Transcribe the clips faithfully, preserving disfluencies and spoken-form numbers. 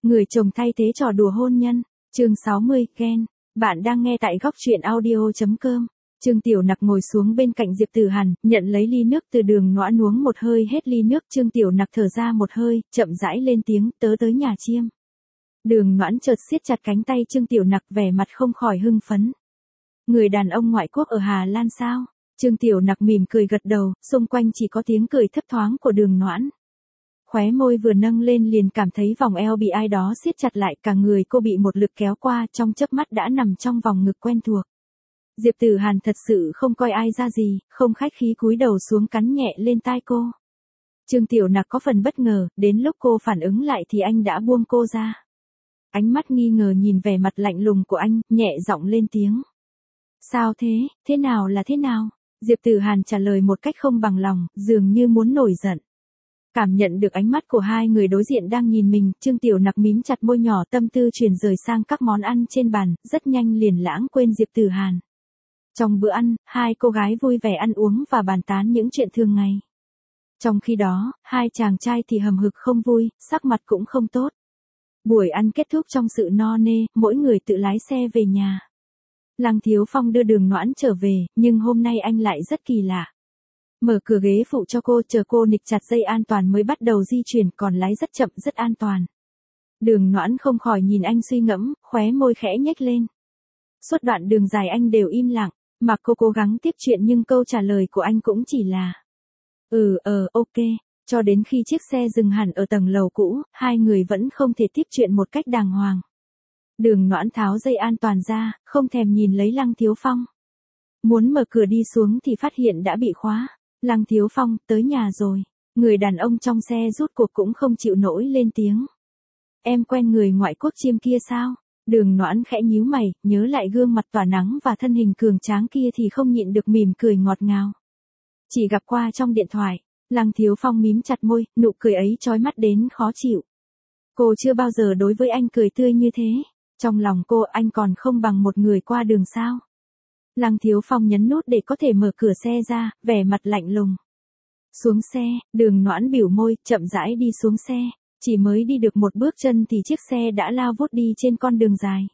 Người chồng thay thế trò đùa hôn nhân, chương sáu mươi, ghen. Bạn đang nghe tại góc truyện audio chấm com. Trương Tiểu Nặc ngồi xuống bên cạnh Diệp Tử Hàn, nhận lấy ly nước từ Đường Noãn uống một hơi hết ly nước. Trương Tiểu Nặc thở ra một hơi, chậm rãi lên tiếng, tớ tới nhà chiêm. Đường Noãn chợt siết chặt cánh tay Trương Tiểu Nặc, vẻ mặt không khỏi hưng phấn. Người đàn ông ngoại quốc ở Hà Lan sao? Trương Tiểu Nặc mỉm cười gật đầu, xung quanh chỉ có tiếng cười thấp thoáng của Đường Noãn. Khóe môi vừa nâng lên liền cảm thấy vòng eo bị ai đó siết chặt lại, cả người cô bị một lực kéo qua, trong chớp mắt đã nằm trong vòng ngực quen thuộc. Diệp Tử Hàn thật sự không coi ai ra gì, không khách khí cúi đầu xuống cắn nhẹ lên tai cô. Trương Tiểu Nặc có phần bất ngờ, đến lúc cô phản ứng lại thì anh đã buông cô ra. Ánh mắt nghi ngờ nhìn vẻ mặt lạnh lùng của anh, nhẹ giọng lên tiếng. Sao thế, thế nào là thế nào? Diệp Tử Hàn trả lời một cách không bằng lòng, dường như muốn nổi giận. Cảm nhận được ánh mắt của hai người đối diện đang nhìn mình, Trương Tiểu Nặc mím chặt môi nhỏ, tâm tư chuyển rời sang các món ăn trên bàn, rất nhanh liền lãng quên Diệp Tử Hàn. Trong bữa ăn, hai cô gái vui vẻ ăn uống và bàn tán những chuyện thường ngày. Trong khi đó, hai chàng trai thì hầm hực không vui, sắc mặt cũng không tốt. Buổi ăn kết thúc trong sự no nê, mỗi người tự lái xe về nhà. Lăng Thiếu Phong đưa Đường Noãn trở về, nhưng hôm nay anh lại rất kỳ lạ. Mở cửa ghế phụ cho cô, chờ cô nịt chặt dây an toàn mới bắt đầu di chuyển, còn lái rất chậm rất an toàn. Đường Noãn không khỏi nhìn anh suy ngẫm, khóe môi khẽ nhếch lên. Suốt đoạn đường dài anh đều im lặng, mặc cô cố gắng tiếp chuyện nhưng câu trả lời của anh cũng chỉ là Ừ ờ ok, cho đến khi chiếc xe dừng hẳn ở tầng lầu cũ, hai người vẫn không thể tiếp chuyện một cách đàng hoàng. Đường Noãn tháo dây an toàn ra, không thèm nhìn lấy Lăng Thiếu Phong. Muốn mở cửa đi xuống thì phát hiện đã bị khóa. Lăng Thiếu Phong, tới nhà rồi. Người đàn ông trong xe rút cuộc cũng không chịu nổi lên tiếng. Em quen người ngoại quốc chiêm kia sao? Đường Noãn khẽ nhíu mày, nhớ lại gương mặt tỏa nắng và thân hình cường tráng kia thì không nhịn được mỉm cười ngọt ngào. Chỉ gặp qua trong điện thoại. Lăng Thiếu Phong mím chặt môi, nụ cười ấy chói mắt đến khó chịu. Cô chưa bao giờ đối với anh cười tươi như thế. Trong lòng cô, anh còn không bằng một người qua đường sao. Lăng Thiếu Phong nhấn nút để có thể mở cửa xe ra, vẻ mặt lạnh lùng. Xuống xe, Đường Noãn biểu môi, chậm rãi đi xuống xe. Chỉ mới đi được một bước chân thì chiếc xe đã lao vút đi trên con đường dài.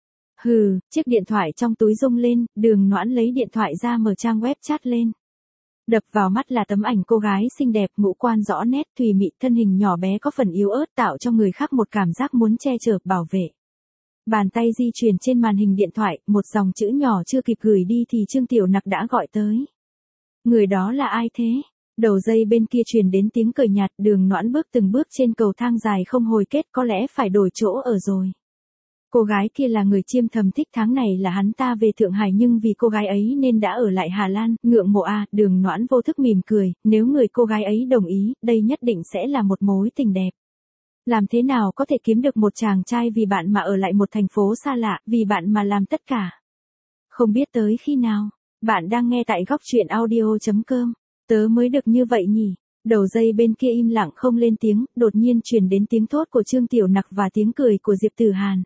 Hừ, chiếc điện thoại trong túi rung lên, Đường Noãn lấy điện thoại ra mở trang web chat lên. Đập vào mắt là tấm ảnh cô gái xinh đẹp, ngũ quan rõ nét, thùy mị, thân hình nhỏ bé có phần yếu ớt, tạo cho người khác một cảm giác muốn che chở, bảo vệ. Bàn tay di chuyển trên màn hình điện thoại, một dòng chữ nhỏ chưa kịp gửi đi thì Trương Tiểu Nặc đã gọi tới. Người đó là ai thế? Đầu dây bên kia truyền đến tiếng cười nhạt, Đường Noãn bước từng bước trên cầu thang dài không hồi kết, có lẽ phải đổi chỗ ở rồi. Cô gái kia là người chiêm thầm thích, tháng này là hắn ta về Thượng Hải nhưng vì cô gái ấy nên đã ở lại Hà Lan, ngượng mộ à. Đường Noãn vô thức mỉm cười, nếu người cô gái ấy đồng ý, đây nhất định sẽ là một mối tình đẹp. Làm thế nào có thể kiếm được một chàng trai vì bạn mà ở lại một thành phố xa lạ, vì bạn mà làm tất cả? Không biết tới khi nào. Bạn đang nghe tại góc truyện audio chấm com. Tớ mới được như vậy nhỉ? Đầu dây bên kia im lặng không lên tiếng, đột nhiên truyền đến tiếng thốt của Trương Tiểu Nặc và tiếng cười của Diệp Tử Hàn.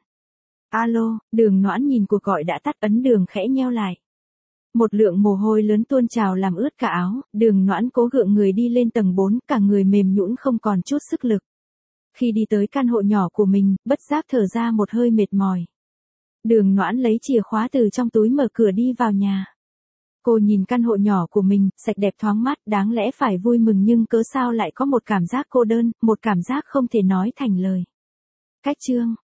Alo, Đường Noãn nhìn cuộc gọi đã tắt, ấn đường khẽ nheo lại. Một lượng mồ hôi lớn tuôn trào làm ướt cả áo, Đường Noãn cố gượng người đi lên tầng bốn, cả người mềm nhũn không còn chút sức lực. Khi đi tới căn hộ nhỏ của mình, bất giác thở ra một hơi mệt mỏi. Đường Noãn lấy chìa khóa từ trong túi mở cửa đi vào nhà. Cô nhìn căn hộ nhỏ của mình, sạch đẹp thoáng mát, đáng lẽ phải vui mừng nhưng cớ sao lại có một cảm giác cô đơn, một cảm giác không thể nói thành lời. Cách chương